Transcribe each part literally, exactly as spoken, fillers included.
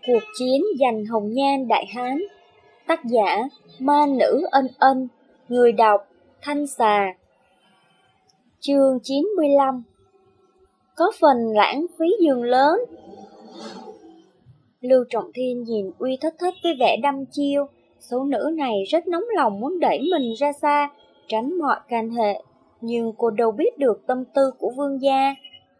Cuộc chiến giành hồng nhan Đại Hán. Tác giả Ma Nữ Ân Ân. Người đọc Thanh Xà. Chương chín mươi lăm. Có phần lãng phí giường lớn. Lưu Trọng Thiên nhìn Uy Thất Thất với vẻ đăm chiêu. Số nữ này rất nóng lòng muốn đẩy mình ra xa, tránh mọi can hệ, nhưng cô đâu biết được tâm tư của vương gia.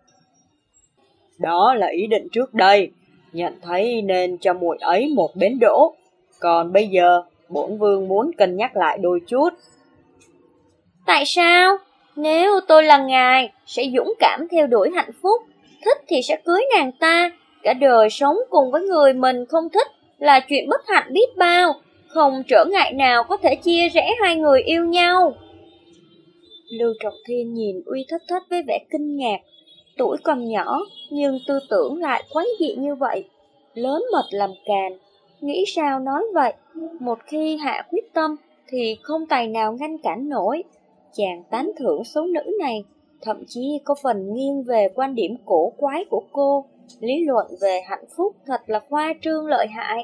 Đó là ý định trước đây, nhận thấy nên cho muội ấy một bến đỗ. Còn bây giờ, bổn vương muốn cân nhắc lại đôi chút. Tại sao? Nếu tôi là ngài, sẽ dũng cảm theo đuổi hạnh phúc, thích thì sẽ cưới nàng ta. Cả đời sống cùng với người mình không thích là chuyện bất hạnh biết bao, không trở ngại nào có thể chia rẽ hai người yêu nhau. Lưu Trọng Thiên nhìn Uy Thất Thất với vẻ kinh ngạc. Tuổi còn nhỏ, nhưng tư tưởng lại quái dị như vậy. Lớn mật làm càn, nghĩ sao nói vậy. Một khi hạ quyết tâm, thì không tài nào ngăn cản nổi. Chàng tán thưởng số nữ này, thậm chí có phần nghiêng về quan điểm cổ quái của cô. Lý luận về hạnh phúc thật là khoa trương lợi hại.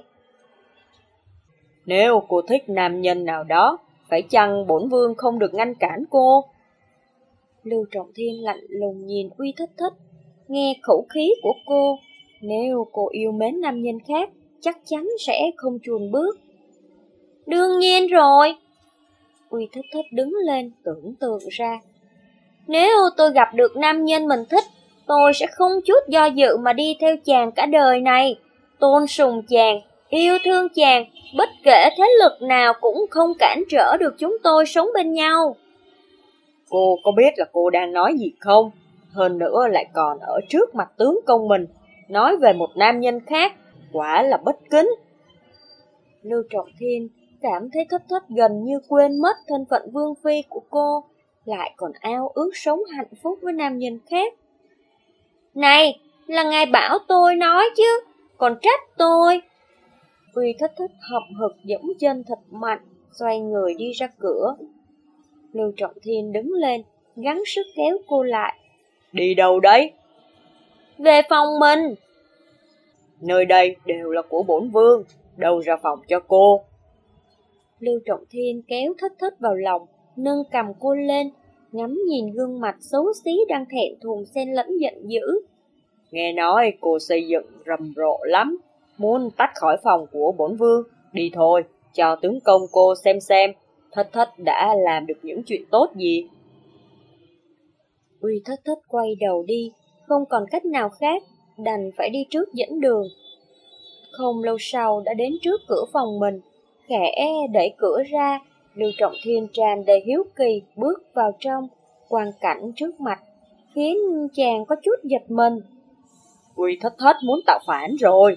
Nếu cô thích nam nhân nào đó, phải chăng bổn vương không được ngăn cản cô? Lưu Trọng Thiên lạnh lùng nhìn Uy Thất Thất, nghe khẩu khí của cô. Nếu cô yêu mến nam nhân khác, chắc chắn sẽ không chùn bước. Đương nhiên rồi. Uy Thất Thất đứng lên tưởng tượng ra. Nếu tôi gặp được nam nhân mình thích, tôi sẽ không chút do dự mà đi theo chàng cả đời này. Tôn sùng chàng, yêu thương chàng, bất kể thế lực nào cũng không cản trở được chúng tôi sống bên nhau. Cô có biết là cô đang nói gì không? Hơn nữa lại còn ở trước mặt tướng công mình, nói về một nam nhân khác, quả là bất kính. Lưu Trọng Thiên cảm thấy Thất Thất gần như quên mất thân phận vương phi của cô, lại còn ao ước sống hạnh phúc với nam nhân khác. Này, là ngài bảo tôi nói chứ, còn trách tôi. Uy Thất Thất hậm hực giẫm chân thật mạnh, xoay người đi ra cửa. Lưu Trọng Thiên đứng lên, gắng sức kéo cô lại. Đi đâu đấy? Về phòng mình. Nơi đây đều là của bổn vương, đâu ra phòng cho cô. Lưu Trọng Thiên kéo Thất Thất vào lòng, nâng cầm cô lên, ngắm nhìn gương mặt xấu xí đang thẹn thùng xen lẫn giận dữ. Nghe nói cô xây dựng rầm rộ lắm, muốn tách khỏi phòng của bổn vương. Đi thôi, cho tướng công cô xem xem Thất Thất đã làm được những chuyện tốt gì. Uy Thất Thất quay đầu đi, không còn cách nào khác, đành phải đi trước dẫn đường. Không lâu sau đã đến trước cửa phòng mình, khẽ đẩy cửa ra. Lưu Trọng Thiên tràn đầy hiếu kỳ bước vào trong. Quang cảnh trước mặt khiến chàng có chút giật mình. Uy Thất Thất muốn tạo phản rồi.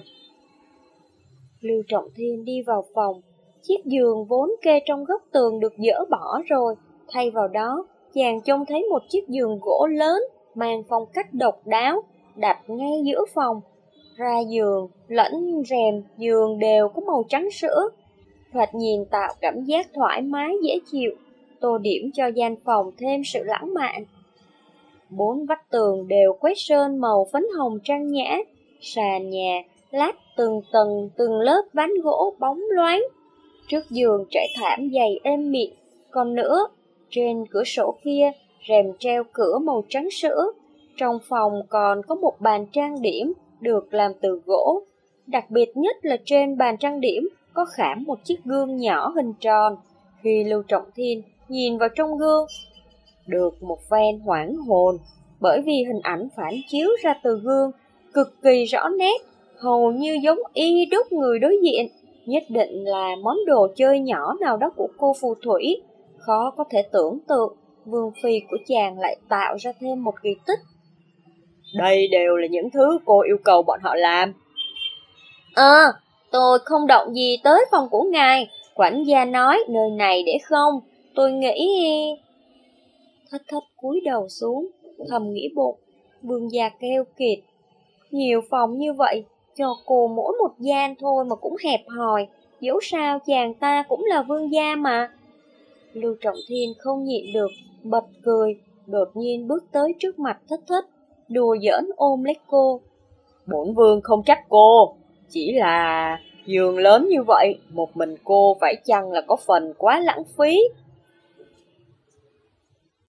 Lưu Trọng Thiên đi vào phòng. Chiếc giường vốn kê trong góc tường được dỡ bỏ rồi, thay vào đó chàng trông thấy một chiếc giường gỗ lớn mang phong cách độc đáo đặt ngay giữa phòng. Ra giường lẫn rèm giường đều có màu trắng sữa, thoạt nhìn tạo cảm giác thoải mái dễ chịu, tô điểm cho gian phòng thêm sự lãng mạn. Bốn vách tường đều quét sơn màu phấn hồng trang nhã, sàn nhà lát từng tầng từng lớp ván gỗ bóng loáng. Trước giường trải thảm dày êm mịn, còn nữa, trên cửa sổ kia rèm treo cửa màu trắng sữa. Trong phòng còn có một bàn trang điểm được làm từ gỗ. Đặc biệt nhất là trên bàn trang điểm có khảm một chiếc gương nhỏ hình tròn. Khi Lưu Trọng Thiên nhìn vào trong gương, được một phen hoảng hồn, bởi vì hình ảnh phản chiếu ra từ gương cực kỳ rõ nét, hầu như giống y đúc người đối diện. Nhất định là món đồ chơi nhỏ nào đó của cô phù thủy. Khó có thể tưởng tượng vương phi của chàng lại tạo ra thêm một kỳ tích. Đây đều là những thứ cô yêu cầu bọn họ làm. Ờ, tôi không động gì tới phòng của ngài. Quản gia nói nơi này để không. Tôi nghĩ... Thất Thất cúi đầu xuống, thầm nghĩ bụng. Vương gia keo kiệt. Nhiều phòng như vậy, cho cô mỗi một gian thôi mà cũng hẹp hòi. Dẫu sao chàng ta cũng là vương gia mà. Lưu Trọng Thiên không nhịn được, bật cười, đột nhiên bước tới trước mặt Thất Thất, đùa giỡn ôm lấy cô. Bổn vương không trách cô, Chỉ là giường lớn như vậy, một mình cô phải chăng là có phần quá lãng phí.